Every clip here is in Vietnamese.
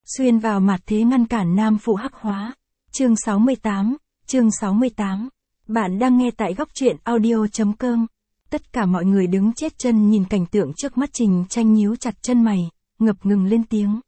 Xuyên vào mặt thế ngăn cản nam phụ hắc hóa. Chương 68. Bạn đang nghe tại góc truyện audio.com. Tất cả mọi người đứng chết chân nhìn cảnh tượng trước mắt. Trình Tranh nhíu chặt chân mày, ngập ngừng lên tiếng.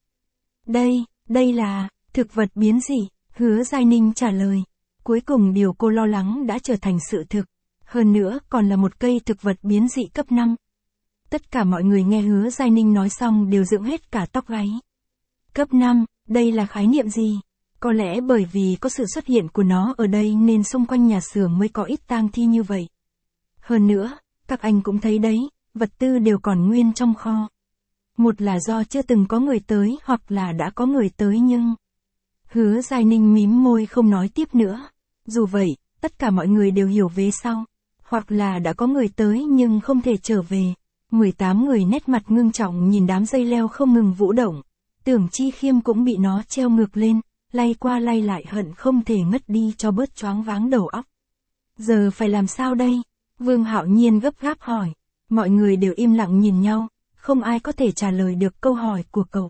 Đây là, thực vật biến dị, Hứa Giai Ninh trả lời. Cuối cùng điều cô lo lắng đã trở thành sự thực. Hơn nữa còn là một cây thực vật biến dị cấp 5. Tất cả mọi người nghe Hứa Giai Ninh nói xong đều dựng hết cả tóc gáy. Cấp 5, đây là khái niệm gì? Có lẽ bởi vì có sự xuất hiện của nó ở đây nên xung quanh nhà xưởng mới có ít tang thi như vậy. Hơn nữa, các anh cũng thấy đấy, vật tư đều còn nguyên trong kho. Một là do chưa từng có người tới hoặc là đã có người tới nhưng... Hứa Giai Ninh mím môi không nói tiếp nữa. Dù vậy, tất cả mọi người đều hiểu về sau. Hoặc là đã có người tới nhưng không thể trở về. 18 người nét mặt ngưng trọng nhìn đám dây leo không ngừng vũ động. Tưởng Chi Khiêm cũng bị nó treo ngược lên, lay qua lay lại hận không thể ngất đi cho bớt choáng váng đầu óc. Giờ phải làm sao đây? Vương Hạo Nhiên gấp gáp hỏi. Mọi người đều im lặng nhìn nhau, không ai có thể trả lời được câu hỏi của cậu.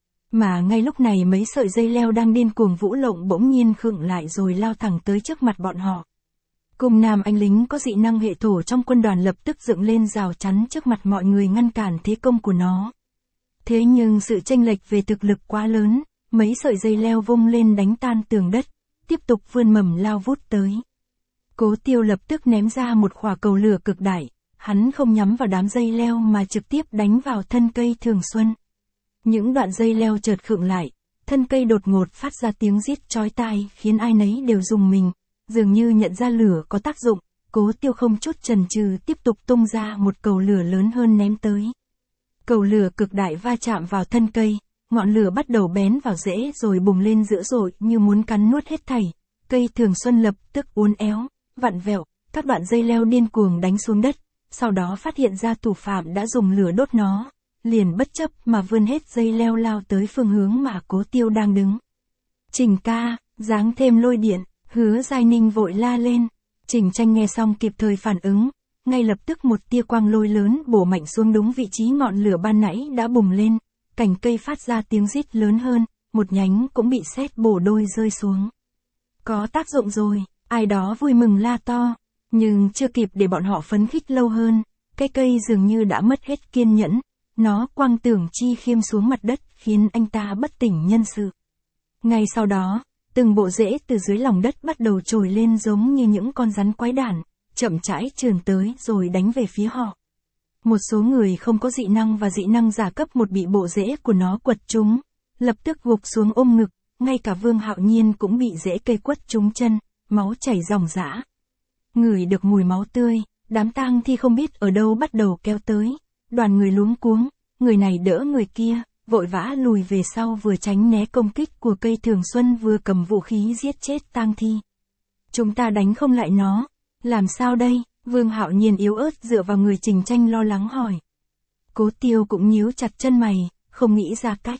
Mà ngay lúc này mấy sợi dây leo đang điên cuồng vũ lộng bỗng nhiên khựng lại rồi lao thẳng tới trước mặt bọn họ. Cùng nam anh lính có dị năng hệ thổ trong quân đoàn lập tức dựng lên rào chắn trước mặt mọi người ngăn cản thế công của nó. Thế nhưng sự chênh lệch về thực lực quá lớn, mấy sợi dây leo vung lên đánh tan tường đất, tiếp tục vươn mầm lao vút tới. Cố Tiêu lập tức ném ra một quả cầu lửa cực đại, hắn không nhắm vào đám dây leo mà trực tiếp đánh vào thân cây Thường Xuân. Những đoạn dây leo chợt khựng lại, thân cây đột ngột phát ra tiếng rít chói tai khiến ai nấy đều rùng mình, dường như nhận ra lửa có tác dụng. Cố Tiêu không chút chần chừ tiếp tục tung ra một cầu lửa lớn hơn ném tới. Cầu lửa cực đại va chạm vào thân cây, ngọn lửa bắt đầu bén vào rễ rồi bùng lên dữ dội như muốn cắn nuốt hết thảy. Cây Thường Xuân lập tức uốn éo, vặn vẹo, các đoạn dây leo điên cuồng đánh xuống đất, sau đó phát hiện ra thủ phạm đã dùng lửa đốt nó, liền bất chấp mà vươn hết dây leo lao tới phương hướng mà Cố Tiêu đang đứng. Trình ca, giáng thêm lôi điện, Hứa Giai Ninh vội la lên. Trình Tranh nghe xong kịp thời phản ứng, ngay lập tức một tia quang lôi lớn bổ mạnh xuống đúng vị trí ngọn lửa ban nãy đã bùng lên, cành cây phát ra tiếng rít lớn hơn, một nhánh cũng bị sét bổ đôi rơi xuống. Có tác dụng rồi, ai đó vui mừng la to, nhưng chưa kịp để bọn họ phấn khích lâu hơn, cái cây dường như đã mất hết kiên nhẫn, nó quăng Tưởng Chi Khiêm xuống mặt đất khiến anh ta bất tỉnh nhân sự. Ngay sau đó, từng bộ rễ từ dưới lòng đất bắt đầu trồi lên giống như những con rắn quái đản, chậm rãi trườn tới rồi đánh về phía họ. Một số người không có dị năng và dị năng giả cấp 1 bị bộ rễ của nó quật trúng, lập tức gục xuống ôm ngực, ngay cả Vương Hạo Nhiên cũng bị rễ cây quất trúng chân, máu chảy ròng rã. Ngửi được mùi máu tươi, đám tang thi không biết ở đâu bắt đầu kéo tới, đoàn người luống cuống, người này đỡ người kia, vội vã lùi về sau vừa tránh né công kích của cây Thường Xuân vừa cầm vũ khí giết chết tang thi. Chúng ta đánh không lại nó, làm sao đây? Vương Hạo Nhiên yếu ớt dựa vào người Trình Tranh lo lắng hỏi. Cố Tiêu cũng nhíu chặt chân mày, không nghĩ ra cách.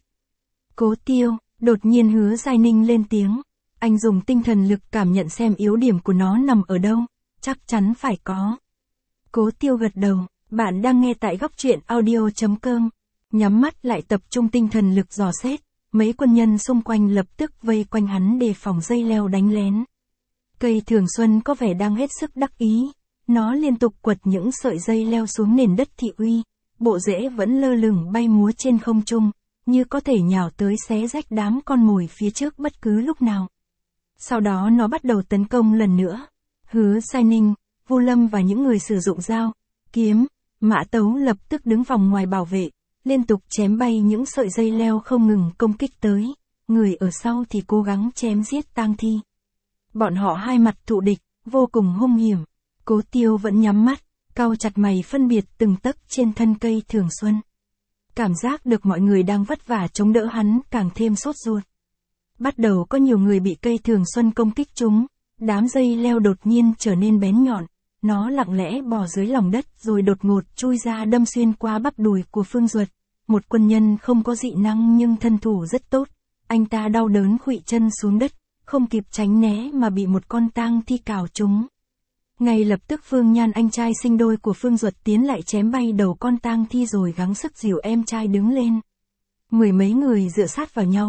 Cố Tiêu, đột nhiên Hứa Giai Ninh lên tiếng. Anh dùng tinh thần lực cảm nhận xem yếu điểm của nó nằm ở đâu, chắc chắn phải có. Cố Tiêu gật đầu, bạn đang nghe tại góc truyện audio.com. Nhắm mắt lại tập trung tinh thần lực dò xét, mấy quân nhân xung quanh lập tức vây quanh hắn đề phòng dây leo đánh lén. Cây Thường Xuân có vẻ đang hết sức đắc ý, nó liên tục quật những sợi dây leo xuống nền đất thị uy, bộ rễ vẫn lơ lửng bay múa trên không trung, như có thể nhào tới xé rách đám con mồi phía trước bất cứ lúc nào. Sau đó nó bắt đầu tấn công lần nữa. Hứa Giai Ninh, Vu Lâm và những người sử dụng dao, kiếm, mã tấu lập tức đứng vòng ngoài bảo vệ, liên tục chém bay những sợi dây leo không ngừng công kích tới, người ở sau thì cố gắng chém giết tang thi. Bọn họ hai mặt thụ địch, vô cùng hung hiểm. Cố Tiêu vẫn nhắm mắt, cau chặt mày phân biệt từng tấc trên thân cây Thường Xuân. Cảm giác được mọi người đang vất vả chống đỡ hắn càng thêm sốt ruột. Bắt đầu có nhiều người bị cây Thường Xuân công kích trúng, đám dây leo đột nhiên trở nên bén nhọn, nó lặng lẽ bò dưới lòng đất rồi đột ngột chui ra đâm xuyên qua bắp đùi của Phương Duật, một quân nhân không có dị năng nhưng thân thủ rất tốt. Anh ta đau đớn khuỵu chân xuống đất, không kịp tránh né mà bị một con tang thi cào trúng. Ngay lập tức Phương Nhan anh trai sinh đôi của Phương Duật tiến lại chém bay đầu con tang thi rồi gắng sức dìu em trai đứng lên. Mười mấy người dựa sát vào nhau,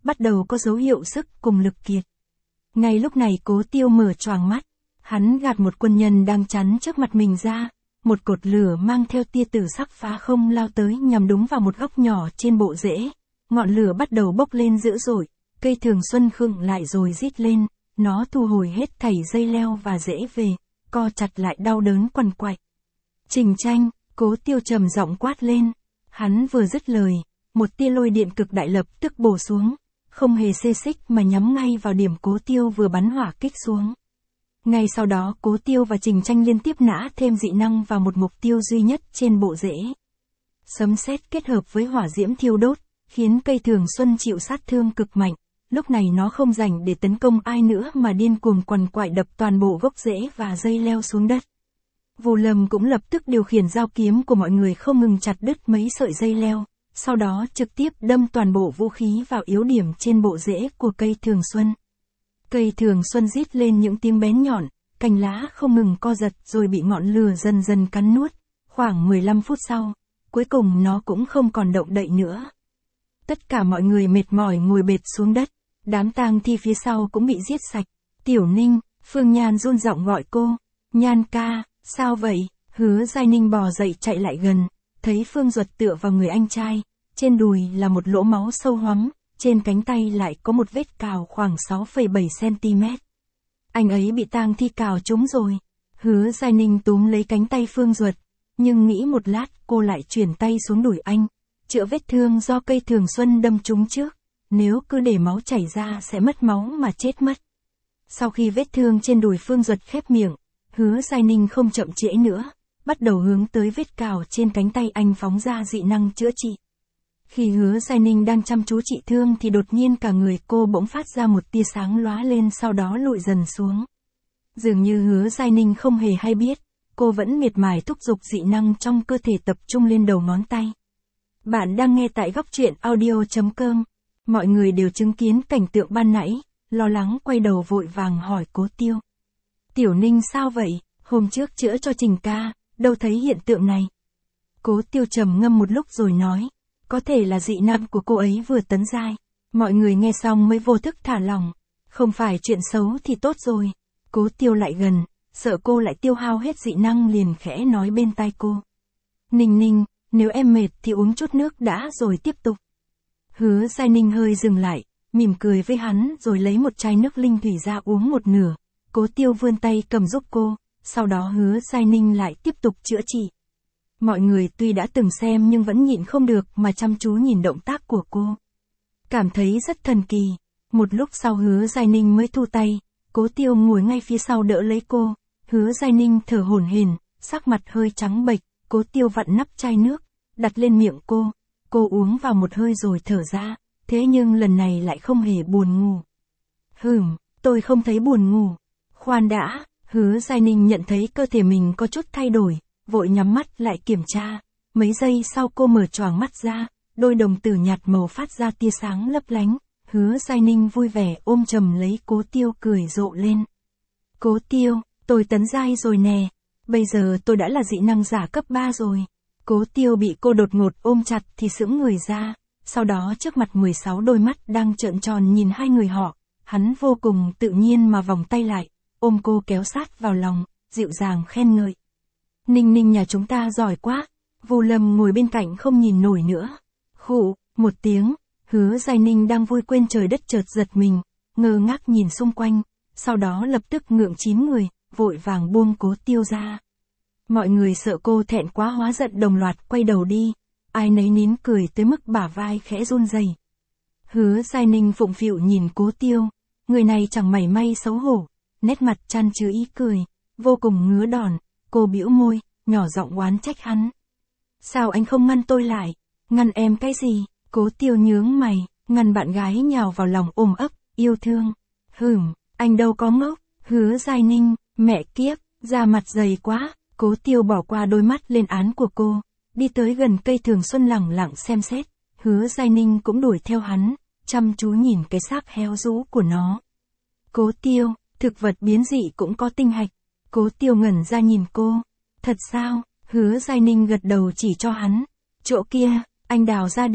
bắt đầu có dấu hiệu sức cùng lực kiệt. Ngay lúc này Cố Tiêu mở choàng mắt, hắn gạt một quân nhân đang chắn trước mặt mình ra, một cột lửa mang theo tia tử sắc phá không lao tới nhằm đúng vào một góc nhỏ trên bộ rễ. Ngọn lửa bắt đầu bốc lên dữ dội, cây thường xuân khựng lại rồi rít lên, nó thu hồi hết thảy dây leo và rễ về, co chặt lại đau đớn quằn quại. Trình Tranh, Cố Tiêu trầm giọng quát lên. Hắn vừa dứt lời, một tia lôi điện cực đại lập tức bổ xuống, không hề xê xích mà nhắm ngay vào điểm Cố Tiêu vừa bắn hỏa kích xuống. Ngay sau đó Cố Tiêu và Trình Tranh liên tiếp nã thêm dị năng vào một mục tiêu duy nhất trên bộ rễ. Sấm sét kết hợp với hỏa diễm thiêu đốt, khiến cây thường xuân chịu sát thương cực mạnh. Lúc này nó không rảnh để tấn công ai nữa mà điên cuồng quằn quại đập toàn bộ gốc rễ và dây leo xuống đất. Vu Lâm cũng lập tức điều khiển dao kiếm của mọi người không ngừng chặt đứt mấy sợi dây leo, sau đó trực tiếp đâm toàn bộ vũ khí vào yếu điểm trên bộ rễ của cây thường xuân. Cây thường xuân rít lên những tiếng bén nhọn, cành lá không ngừng co giật rồi bị ngọn lửa dần dần cắn nuốt. Khoảng 15 phút sau, cuối cùng nó cũng không còn động đậy nữa. Tất cả mọi người mệt mỏi ngồi bệt xuống đất, đám tang thi phía sau cũng bị giết sạch. Tiểu Ninh, Phương Nhan run giọng gọi cô. Nhan ca, sao vậy? Hứa Giai Ninh bò dậy chạy lại gần, thấy Phương Duật tựa vào người anh trai, trên đùi là một lỗ máu sâu hoắm, trên cánh tay lại có một vết cào khoảng 6,7 cm. Anh ấy bị tang thi cào trúng rồi. Hứa Giai Ninh túm lấy cánh tay Phương Duật, nhưng nghĩ một lát cô lại chuyển tay xuống đùi anh, chữa vết thương do cây thường xuân đâm trúng trước, nếu cứ để máu chảy ra sẽ mất máu mà chết mất. Sau khi vết thương trên đùi Phương Duật khép miệng, Hứa Giai Ninh không chậm trễ nữa, bắt đầu hướng tới vết cào trên cánh tay anh phóng ra dị năng chữa trị. Khi Hứa Giai Ninh đang chăm chú trị thương thì đột nhiên cả người cô bỗng phát ra một tia sáng lóa lên sau đó lụi dần xuống. Dường như Hứa Giai Ninh không hề hay biết, cô vẫn miệt mài thúc giục dị năng trong cơ thể tập trung lên đầu ngón tay. Bạn đang nghe tại góc truyện audio.com. Mọi người đều chứng kiến cảnh tượng ban nãy, lo lắng quay đầu vội vàng hỏi Cố Tiêu. Tiểu Ninh sao vậy? Hôm trước chữa cho Trình ca, đâu thấy hiện tượng này. Cố Tiêu trầm ngâm một lúc rồi nói, có thể là dị năng của cô ấy vừa tấn giai. Mọi người nghe xong mới vô thức thả lỏng, không phải chuyện xấu thì tốt rồi. Cố Tiêu lại gần, sợ cô lại tiêu hao hết dị năng liền khẽ nói bên tai cô. Ninh Ninh, nếu em mệt thì uống chút nước đã rồi tiếp tục. Hứa Giai Ninh hơi dừng lại, mỉm cười với hắn rồi lấy một chai nước linh thủy ra uống một nửa. Cố Tiêu vươn tay cầm giúp cô, sau đó Hứa Giai Ninh lại tiếp tục chữa trị. Mọi người tuy đã từng xem nhưng vẫn nhịn không được mà chăm chú nhìn động tác của cô. Cảm thấy rất thần kỳ. Một lúc sau Hứa Giai Ninh mới thu tay, Cố Tiêu ngồi ngay phía sau đỡ lấy cô. Hứa Giai Ninh thở hổn hển, sắc mặt hơi trắng bệch, Cố Tiêu vặn nắp chai nước, đặt lên miệng cô. Cô uống vào một hơi rồi thở ra, thế nhưng lần này lại không hề buồn ngủ. Tôi không thấy buồn ngủ. Khoan đã, Hứa Giai Ninh nhận thấy cơ thể mình có chút thay đổi, vội nhắm mắt lại kiểm tra. Mấy giây sau cô mở choàng mắt ra, đôi đồng tử nhạt màu phát ra tia sáng lấp lánh. Hứa Giai Ninh vui vẻ ôm chầm lấy Cố Tiêu cười rộ lên. Cố Tiêu, tôi tấn giai rồi nè, bây giờ tôi đã là dị năng giả cấp 3 rồi. Cố Tiêu bị cô đột ngột ôm chặt thì sững người ra, sau đó trước mặt 16 đôi mắt đang trợn tròn nhìn hai người họ, hắn vô cùng tự nhiên mà vòng tay lại, ôm cô kéo sát vào lòng, dịu dàng khen ngợi. Ninh Ninh nhà chúng ta giỏi quá. Vu Lâm ngồi bên cạnh không nhìn nổi nữa. Khụ, một tiếng, Hứa Giai Ninh đang vui quên trời đất chợt giật mình, ngơ ngác nhìn xung quanh, sau đó lập tức ngượng chín người, vội vàng buông Cố Tiêu ra. Mọi người sợ cô thẹn quá hóa giận đồng loạt quay đầu đi, ai nấy nín cười tới mức bả vai khẽ run rẩy. Hứa Giai Ninh phụng phịu nhìn Cố Tiêu, người này chẳng mảy may xấu hổ, nét mặt chan chứa ý cười, vô cùng ngứa đòn. Cô bĩu môi, nhỏ giọng oán trách hắn. Sao anh không ngăn tôi lại? Ngăn em cái gì? Cố Tiêu nhướng mày, ngăn bạn gái nhào vào lòng ôm ấp, yêu thương. Anh đâu có ngốc. Hứa Giai Ninh, mẹ kiếp, da mặt dày quá. Cố Tiêu bỏ qua đôi mắt lên án của cô, đi tới gần cây thường xuân lẳng lặng xem xét. Hứa Giai Ninh cũng đuổi theo hắn, chăm chú nhìn cái xác héo rũ của nó. Cố Tiêu, thực vật biến dị cũng có tinh hạch. Cố Tiêu ngẩn ra nhìn cô. Thật sao? Hứa Giai Ninh gật đầu chỉ cho hắn. Chỗ kia, anh đào ra đi.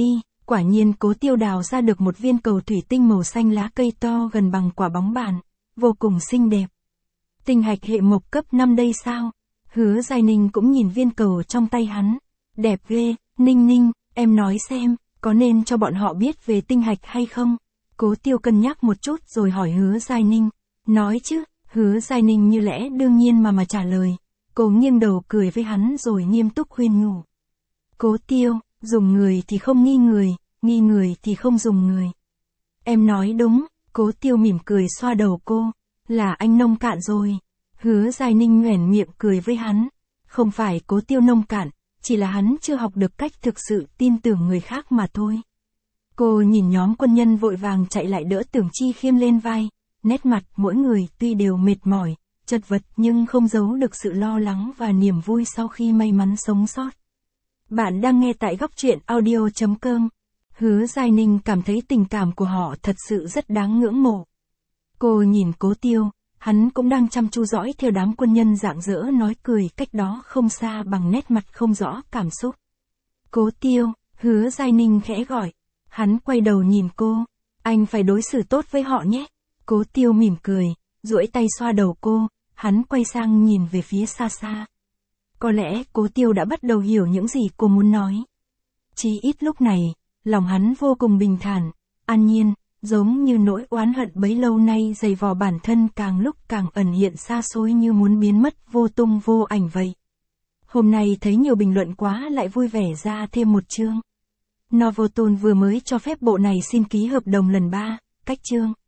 Quả nhiên Cố Tiêu đào ra được một viên cầu thủy tinh màu xanh lá cây to gần bằng quả bóng bàn, vô cùng xinh đẹp. Tinh hạch hệ mộc cấp 5 đây sao? Hứa Giai Ninh cũng nhìn viên cầu trong tay hắn. Đẹp ghê, Ninh Ninh, em nói xem, có nên cho bọn họ biết về tinh hạch hay không? Cố Tiêu cân nhắc một chút rồi hỏi Hứa Giai Ninh. Nói chứ, Hứa Giai Ninh như lẽ đương nhiên mà trả lời. Cô nghiêng đầu cười với hắn rồi nghiêm túc khuyên nhủ. Cố Tiêu, dùng người thì không nghi người thì không dùng người. Em nói đúng, Cố Tiêu mỉm cười xoa đầu cô. Là anh nông cạn rồi. Hứa Giai Ninh nhoẻn miệng cười với hắn. Không phải Cố Tiêu nông cạn, chỉ là hắn chưa học được cách thực sự tin tưởng người khác mà thôi. Cô nhìn nhóm quân nhân vội vàng chạy lại đỡ Tưởng Chi Khiêm lên vai. Nét mặt mỗi người tuy đều mệt mỏi, chật vật nhưng không giấu được sự lo lắng và niềm vui sau khi may mắn sống sót. Bạn đang nghe tại góc truyện audio.com. Hứa Giai Ninh cảm thấy tình cảm của họ thật sự rất đáng ngưỡng mộ. Cô nhìn Cố Tiêu, hắn cũng đang chăm chú dõi theo đám quân nhân rạng rỡ nói cười cách đó không xa bằng nét mặt không rõ cảm xúc. Cố Tiêu, Hứa Giai Ninh khẽ gọi. Hắn quay đầu nhìn cô. Anh phải đối xử tốt với họ nhé. Cố Tiêu mỉm cười, duỗi tay xoa đầu cô, hắn quay sang nhìn về phía xa xa. Có lẽ Cố Tiêu đã bắt đầu hiểu những gì cô muốn nói. Chí ít lúc này, lòng hắn vô cùng bình thản, an nhiên, giống như nỗi oán hận bấy lâu nay dày vò bản thân càng lúc càng ẩn hiện xa xôi như muốn biến mất vô tung vô ảnh vậy. Hôm nay thấy nhiều bình luận quá lại vui vẻ ra thêm một chương. Novoton vừa mới cho phép bộ này xin ký hợp đồng lần 3, cách chương.